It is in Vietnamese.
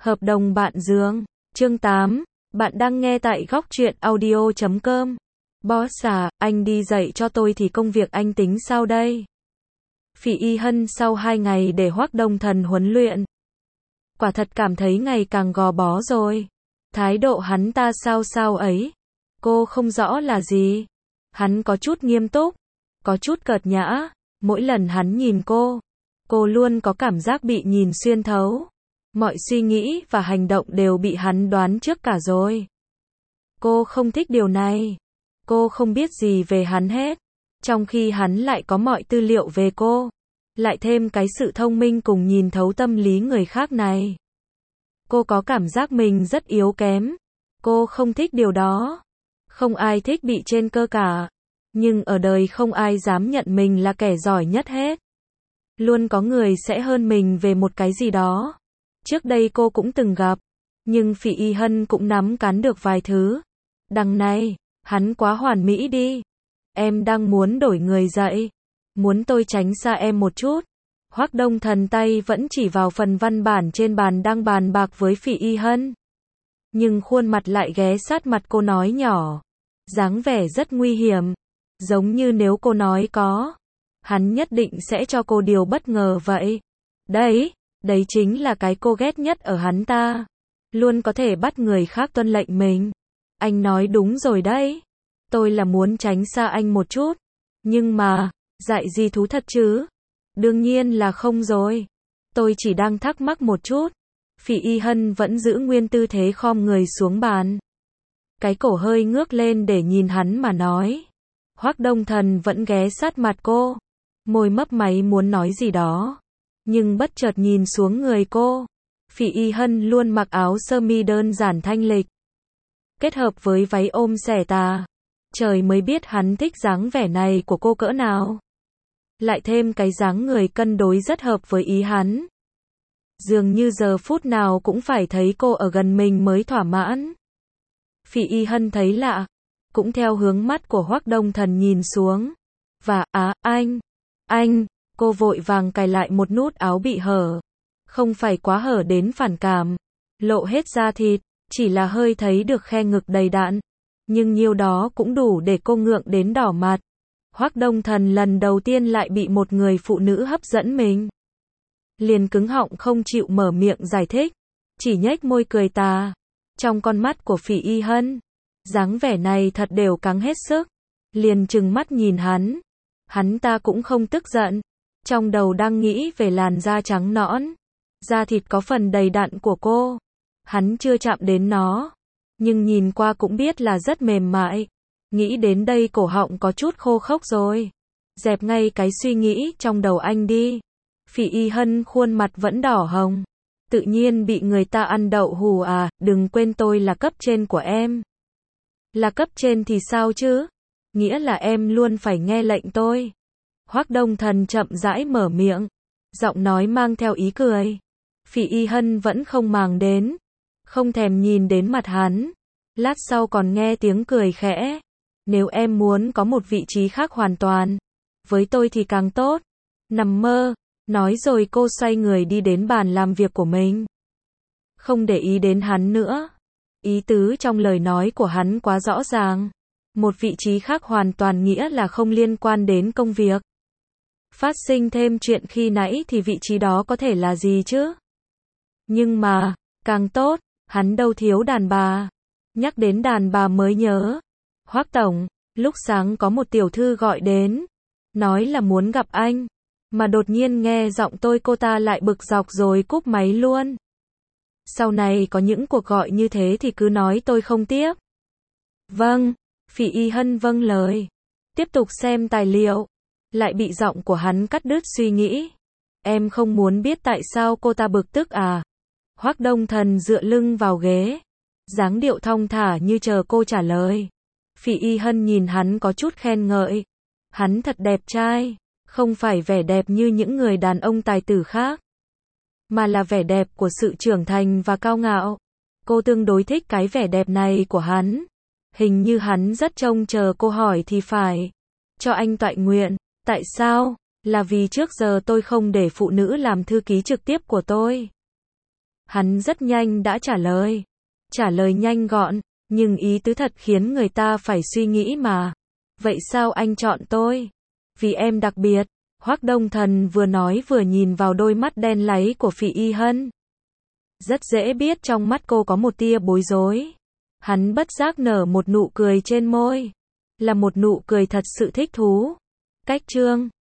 Hợp đồng bạn giường. Chương 8. Bạn đang nghe tại góc truyện audio.com. Boss à, anh đi dạy cho tôi thì công việc anh tính sao đây? Phỉ Y Hân sau 2 ngày để Hoắc Đông Thần huấn luyện. Quả thật cảm thấy ngày càng gò bó rồi. Thái độ hắn ta sao ấy. Cô không rõ là gì. Hắn có chút nghiêm túc, có chút cợt nhã. Mỗi lần hắn nhìn cô luôn có cảm giác bị nhìn xuyên thấu. Mọi suy nghĩ và hành động đều bị hắn đoán trước cả rồi. Cô không thích điều này. Cô không biết gì về hắn hết. Trong khi hắn lại có mọi tư liệu về cô. Lại thêm cái sự thông minh cùng nhìn thấu tâm lý người khác này. Cô có cảm giác mình rất yếu kém. Cô không thích điều đó. Không ai thích bị trên cơ cả. Nhưng ở đời không ai dám nhận mình là kẻ giỏi nhất hết. Luôn có người sẽ hơn mình về một cái gì đó. Trước đây cô cũng từng gặp. Nhưng Phỉ Y Hân cũng nắm cắn được vài thứ. Đằng này, hắn quá hoàn mỹ đi. Em đang muốn đổi người dạy. Muốn tôi tránh xa em một chút. Hoắc Đông Thần tay vẫn chỉ vào phần văn bản trên bàn đang bàn bạc với Phỉ Y Hân. Nhưng khuôn mặt lại ghé sát mặt cô nói nhỏ. Dáng vẻ rất nguy hiểm. Giống như nếu cô nói có. Hắn nhất định sẽ cho cô điều bất ngờ vậy. Đấy chính là cái cô ghét nhất ở hắn ta. Luôn có thể bắt người khác tuân lệnh mình. Anh nói đúng rồi đấy. Tôi là muốn tránh xa anh một chút. Nhưng mà, dạy gì thú thật chứ? Đương nhiên là không rồi. Tôi chỉ đang thắc mắc một chút. Phỉ Y Hân vẫn giữ nguyên tư thế khom người xuống bàn. Cái cổ hơi ngước lên để nhìn hắn mà nói. Hoắc Đông Thần vẫn ghé sát mặt cô. Môi mấp máy muốn nói gì đó. Nhưng bất chợt nhìn xuống người cô. Phỉ Y Hân luôn mặc áo sơ mi đơn giản thanh lịch. Kết hợp với váy ôm xẻ tà. Trời mới biết hắn thích dáng vẻ này của cô cỡ nào. Lại thêm cái dáng người cân đối rất hợp với ý hắn. Dường như giờ phút nào cũng phải thấy cô ở gần mình mới thỏa mãn. Phỉ Y Hân thấy lạ. Cũng theo hướng mắt của Hoắc Đông Thần nhìn xuống. Và, anh, cô vội vàng cài lại một nút áo bị hở. Không phải quá hở đến phản cảm. Lộ hết da thịt, chỉ là hơi thấy được khe ngực đầy đặn. Nhưng nhiêu đó cũng đủ để cô ngượng đến đỏ mặt. Hoắc Đông Thần lần đầu tiên lại bị một người phụ nữ hấp dẫn mình. Liền cứng họng không chịu mở miệng giải thích. Chỉ nhếch môi cười tà. Trong con mắt của Phỉ Y Hân. Dáng vẻ này thật đều căng hết sức. Liền trừng mắt nhìn hắn. Hắn ta cũng không tức giận. Trong đầu đang nghĩ về làn da trắng nõn. Da thịt có phần đầy đặn của cô. Hắn chưa chạm đến nó. Nhưng nhìn qua cũng biết là rất mềm mại. Nghĩ đến đây cổ họng có chút khô khốc rồi. Dẹp ngay cái suy nghĩ trong đầu anh đi. Phỉ Y Hân khuôn mặt vẫn đỏ hồng. Tự nhiên bị người ta ăn đậu hù à, đừng quên tôi là cấp trên của em. Là cấp trên thì sao chứ? Nghĩa là em luôn phải nghe lệnh tôi. Hoắc Đông Thần chậm rãi mở miệng. Giọng nói mang theo ý cười. Phỉ Y Hân vẫn không màng đến. Không thèm nhìn đến mặt hắn. Lát sau còn nghe tiếng cười khẽ. Nếu em muốn có một vị trí khác hoàn toàn. Với tôi thì càng tốt. Nằm mơ. Nói rồi cô xoay người đi đến bàn làm việc của mình. Không để ý đến hắn nữa. Ý tứ trong lời nói của hắn quá rõ ràng. Một vị trí khác hoàn toàn nghĩa là không liên quan đến công việc. Phát sinh thêm chuyện khi nãy thì vị trí đó có thể là gì chứ? Nhưng mà, càng tốt, hắn đâu thiếu đàn bà. Nhắc đến đàn bà mới nhớ. Hoắc tổng, lúc sáng có một tiểu thư gọi đến. Nói là muốn gặp anh. Mà đột nhiên nghe giọng tôi cô ta lại bực dọc rồi cúp máy luôn. Sau này có những cuộc gọi như thế thì cứ nói tôi không tiếp. Vâng, Phỉ Y Hân vâng lời. Tiếp tục xem tài liệu. Lại bị giọng của hắn cắt đứt suy nghĩ. Em không muốn biết tại sao cô ta bực tức à? Hoắc Đông Thần dựa lưng vào ghế. Dáng điệu thong thả như chờ cô trả lời. Phỉ Y Hân nhìn hắn có chút khen ngợi. Hắn thật đẹp trai. Không phải vẻ đẹp như những người đàn ông tài tử khác. Mà là vẻ đẹp của sự trưởng thành và cao ngạo. Cô tương đối thích cái vẻ đẹp này của hắn. Hình như hắn rất trông chờ cô hỏi thì phải. Cho anh toại nguyện. Tại sao? Là vì trước giờ tôi không để phụ nữ làm thư ký trực tiếp của tôi. Hắn rất nhanh đã trả lời. Trả lời nhanh gọn, nhưng ý tứ thật khiến người ta phải suy nghĩ mà. Vậy sao anh chọn tôi? Vì em đặc biệt. Hoắc Đông Thần vừa nói vừa nhìn vào đôi mắt đen láy của Phỉ Y Hân. Rất dễ biết trong mắt cô có một tia bối rối. Hắn bất giác nở một nụ cười trên môi. Là một nụ cười thật sự thích thú. Cách chương